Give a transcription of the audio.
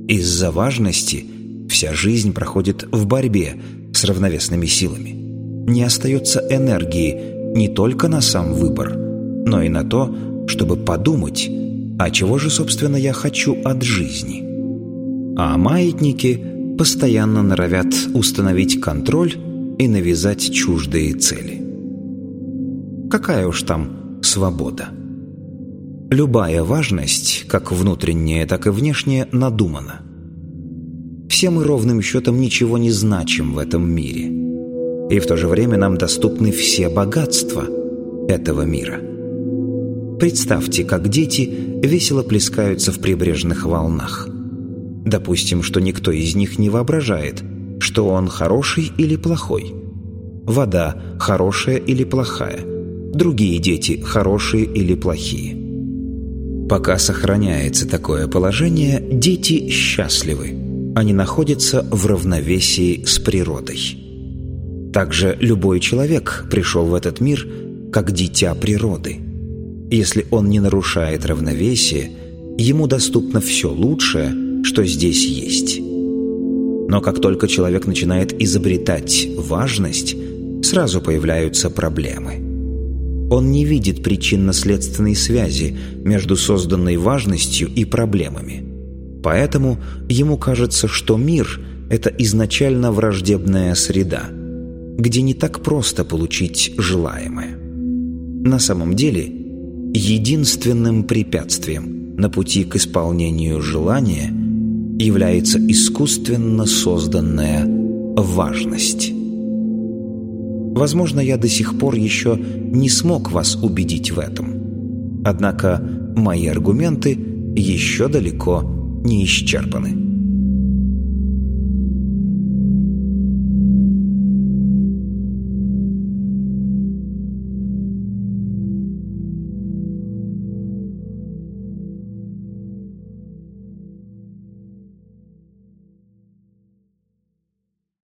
Из-за важности вся жизнь проходит в борьбе с равновесными силами. Не остается энергии не только на сам выбор, но и на то, чтобы подумать, а чего же, собственно, я хочу от жизни. А маятники постоянно норовят установить контроль и навязать чуждые цели. Какая уж там свобода? Любая важность, как внутренняя, так и внешняя, надумана. Все мы ровным счетом ничего не значим в этом мире. И в то же время нам доступны все богатства этого мира. Представьте, как дети весело плескаются в прибрежных волнах. Допустим, что никто из них не воображает, что он хороший или плохой. Вода хорошая или плохая. Другие дети хорошие или плохие. Пока сохраняется такое положение, дети счастливы. Они находятся в равновесии с природой. Также любой человек пришел в этот мир как дитя природы. Если он не нарушает равновесие, ему доступно все лучшее, что здесь есть. Но как только человек начинает изобретать важность, сразу появляются проблемы. Он не видит причинно-следственной связи между созданной важностью и проблемами. Поэтому ему кажется, что мир – это изначально враждебная среда, где не так просто получить желаемое. На самом деле, единственным препятствием на пути к исполнению желания является искусственно созданная важность. Возможно, я до сих пор еще не смог вас убедить в этом. Однако мои аргументы еще далеко не исчерпаны.